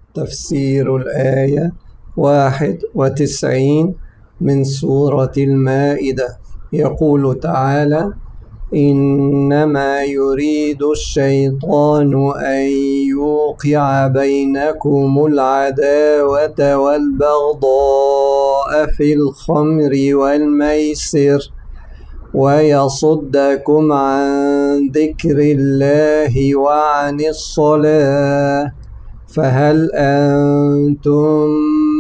تفسير الآية 91 من سورة المائدة. يقول تعالى: إنما يريد الشيطان أن يوقع بينكم العداوة والبغضاء في الخمر والميسر ويصدكم عن ذكر الله وعن الصلاة فهل أنتم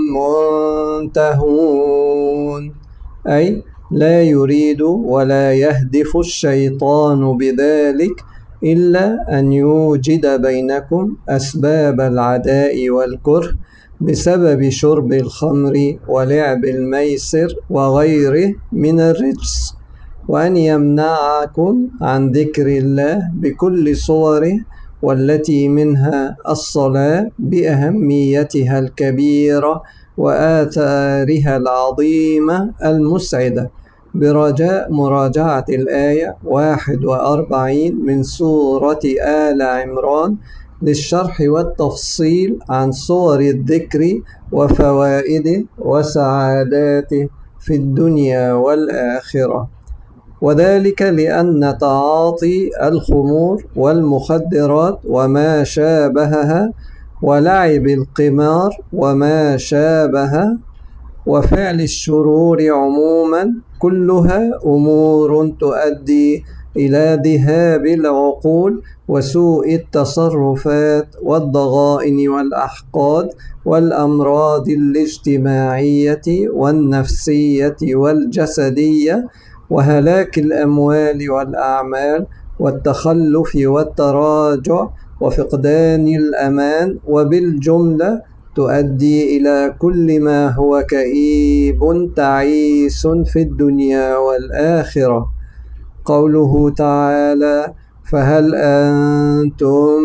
منتهون؟ أي لا يريد ولا يهدف الشيطان بذلك إلا أن يوجد بينكم أسباب العداء والكره بسبب شرب الخمر ولعب الميسر وغيره من الرجس، وأن يمنعكم عن ذكر الله بكل صوره، والتي منها الصلاة بأهميتها الكبيرة وآثارها العظيمة المسعدة، برجاء مراجعة الآية 41 من سورة آل عمران للشرح والتفصيل عن صور الذكر وفوائده وسعاداته في الدنيا والآخرة. وذلك لأن تعاطي الخمور والمخدرات وما شابهها ولعب القمار وما شابهها وفعل الشرور عموما كلها أمور تؤدي إلى ذهاب العقول وسوء التصرفات والضغائن والأحقاد والأمراض الاجتماعية والنفسية والجسدية وهلاك الأموال والأعمال والتخلف والتراجع وفقدان الأمان، وبالجملة تؤدي إلى كل ما هو كئيب تعيس في الدنيا والآخرة. قوله تعالى: فهل أنتم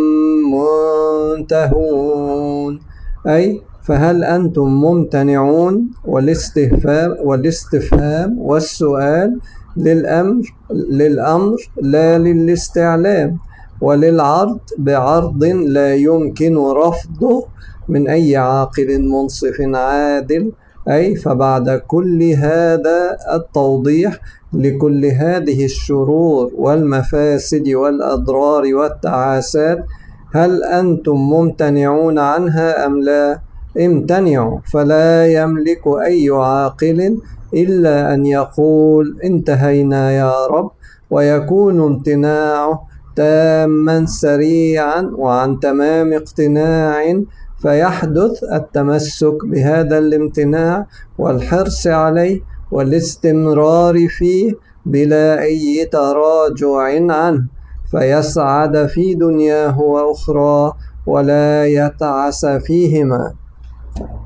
منتهون؟ أي فهل أنتم ممتنعون؟ والاستفهام والسؤال للأمر لا للاستعلام، وللعرض بعرض لا يمكن رفضه من أي عاقل منصف عادل. أي فبعد كل هذا التوضيح لكل هذه الشرور والمفاسد والأضرار والتعاسات، هل أنتم ممتنعون عنها أم لا؟ امتنعوا، فلا يملك أي عاقل إلا أن يقول انتهينا يا رب، ويكون امتناعه تاما سريعا وعن تمام اقتناع، فيحدث التمسك بهذا الامتناع والحرص عليه والاستمرار فيه بلا أي تراجع عنه، فيسعد في دنياه وأخرى ولا يتعس فيهما.